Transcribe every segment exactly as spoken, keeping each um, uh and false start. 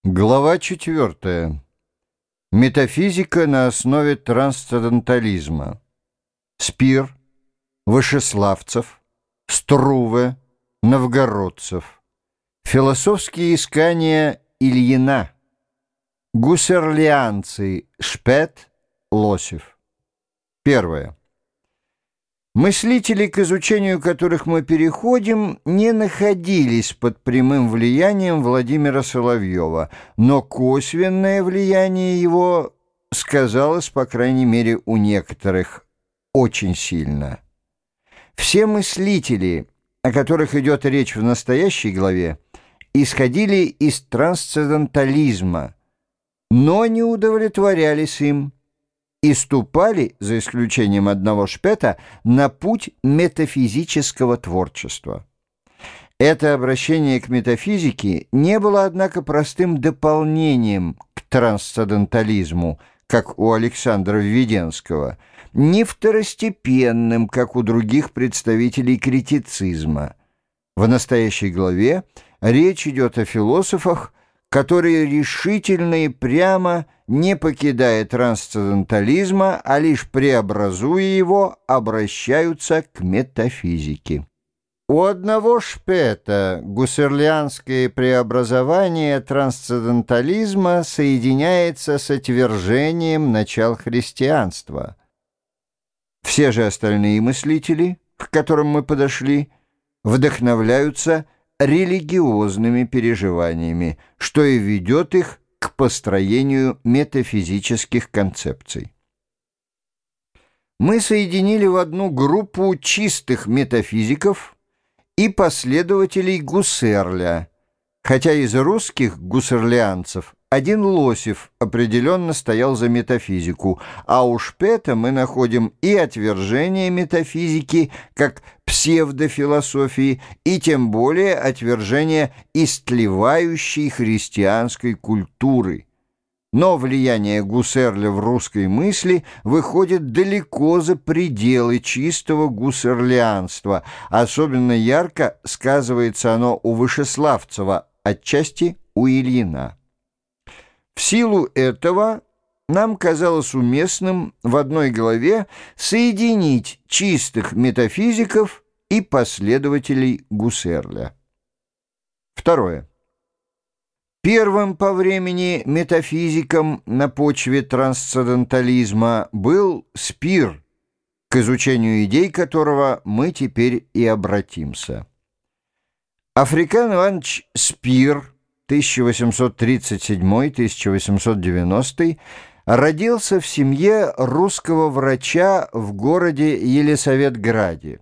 Глава четвертая. Метафизика на основе трансцендентализма. Спир, Вышеславцев, Струве, Новгородцев. Философские искания Ильина. Гуссерлианцы Шпет, Лосев. Первое. Мыслители, к изучению которых мы переходим, не находились под прямым влиянием Владимира Соловьева, но косвенное влияние его сказалось, по крайней мере, у некоторых очень сильно. Все мыслители, о которых идет речь в настоящей главе, исходили из трансцендентализма, но не удовлетворялись им и ступали, за исключением одного Шпета, на путь метафизического творчества. Это обращение к метафизике не было, однако, простым дополнением к трансцендентализму, как у Александра Введенского, не второстепенным, как у других представителей критицизма. В настоящей главе речь идет о философах, которые решительно и прямо, не покидая трансцендентализма, а лишь преобразуя его, обращаются к метафизике. У одного Шпета гуссерлианское преобразование трансцендентализма соединяется с отвержением начал христианства. Все же остальные мыслители, к которым мы подошли, вдохновляются религиозными переживаниями, что и ведет их к построению метафизических концепций. Мы соединили в одну группу чистых метафизиков и последователей Гуссерля, хотя из русских гуссерлианцев один Лосев определенно стоял за метафизику, а у Шпета мы находим и отвержение метафизики как псевдофилософии, и тем более отвержение истлевающей христианской культуры. Но влияние Гуссерля в русской мысли выходит далеко за пределы чистого гуссерлианства. Особенно ярко сказывается оно у Вышеславцева, отчасти у Ильина. В силу этого нам казалось уместным в одной главе соединить чистых метафизиков и последователей Гуссерля. Второе. Первым по времени метафизиком на почве трансцендентализма был Спир, к изучению идей которого мы теперь и обратимся. Африкан Иванович Спир тысяча восемьсот тридцать седьмой — тысяча восемьсот девяностый родился в семье русского врача в городе Елисаветграде.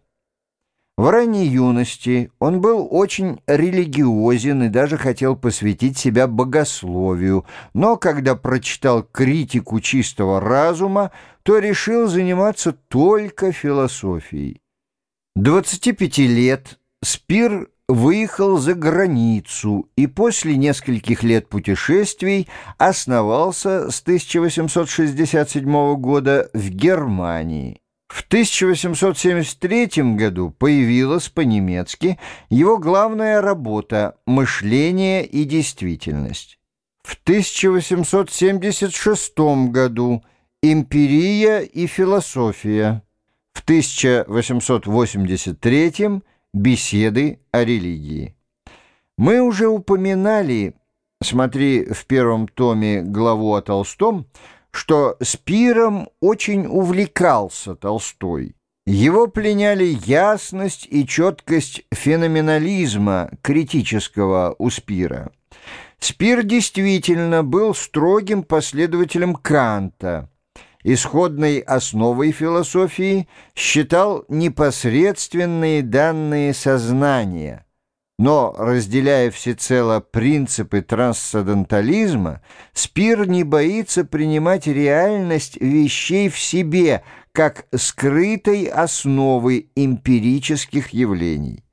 В ранней юности он был очень религиозен и даже хотел посвятить себя богословию, но когда прочитал критику чистого разума, то решил заниматься только философией. двадцати пяти лет Спир выехал за границу и после нескольких лет путешествий основался с тысяча восемьсот шестьдесят седьмого года в Германии. В тысяча восемьсот семьдесят третьем году появилась по-немецки его главная работа «Мышление и действительность». В тысяча восемьсот семьдесят шестом году «Эмпирия и философия». В тысяча восемьсот восемьдесят третьем «Беседы о религии». Мы уже упоминали, смотри в первом томе главу о Толстом, что Спиром очень увлекался Толстой. Его пленяли ясность и четкость феноменализма критического у Спира. Спир действительно был строгим последователем Канта. Исходной основой философии считал непосредственные данные сознания, но, разделяя всецело принципы трансцендентализма, Спир не боится принимать реальность вещей в себе как скрытой основы эмпирических явлений.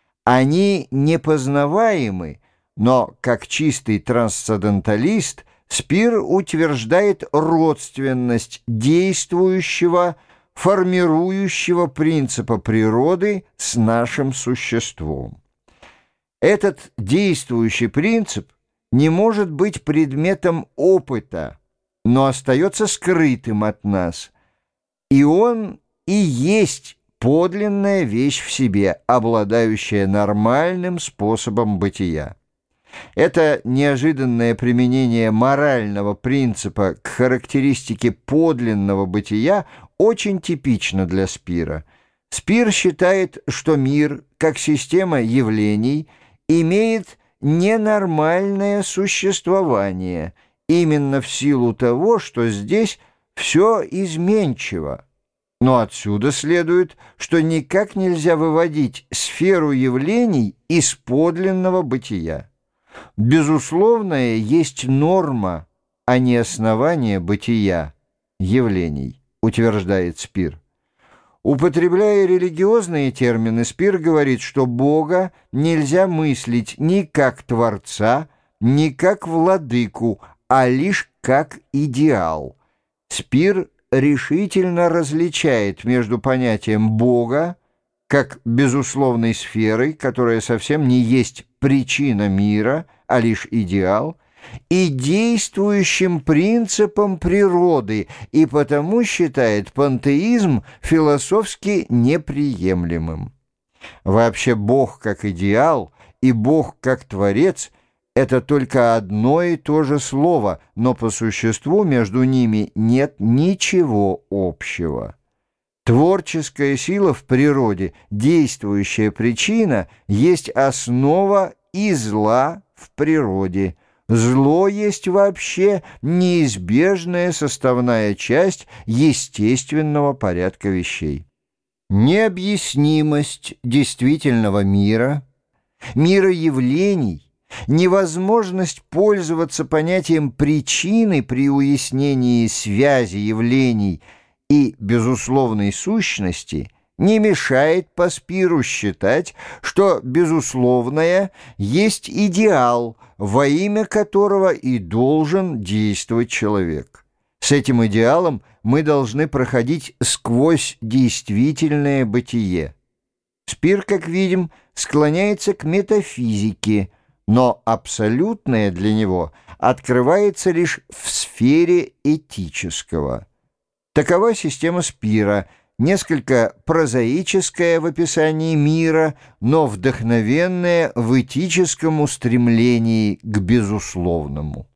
Они непознаваемы, но, как чистый трансценденталист, Спир утверждает родственность действующего, формирующего принципа природы с нашим существом. Этот действующий принцип не может быть предметом опыта, но остается скрытым от нас, и он и есть подлинная вещь в себе, обладающая нормальным способом бытия. Это неожиданное применение морального принципа к характеристике подлинного бытия очень типично для Спира. Спир считает, что мир, как система явлений, имеет ненормальное существование, именно в силу того, что здесь все изменчиво. Но отсюда следует, что никак нельзя выводить сферу явлений из подлинного бытия. Безусловное есть норма, а не основание бытия явлений, утверждает Спир. Употребляя религиозные термины, Спир говорит, что Бога нельзя мыслить ни как Творца, ни как Владыку, а лишь как идеал. Спир решительно различает между понятием Бога, как безусловной сферой, которая совсем не есть причина мира, а лишь идеал, и действующим принципом природы, и потому считает пантеизм философски неприемлемым. Вообще Бог как идеал и Бог как Творец — это только одно и то же слово, но по существу между ними нет ничего общего. Творческая сила в природе, действующая причина, есть основа и зла в природе. Зло есть вообще неизбежная составная часть естественного порядка вещей. Необъяснимость действительного мира, мира явлений, невозможность пользоваться понятием причины при уяснении связи явлений и безусловной сущности не мешает по Спиру считать, что безусловное есть идеал, во имя которого и должен действовать человек. С этим идеалом мы должны проходить сквозь действительное бытие. Спир, как видим, склоняется к метафизике, но абсолютное для него открывается лишь в сфере этического. Такова система Спира, несколько прозаическая в описании мира, но вдохновенная в этическом устремлении к безусловному.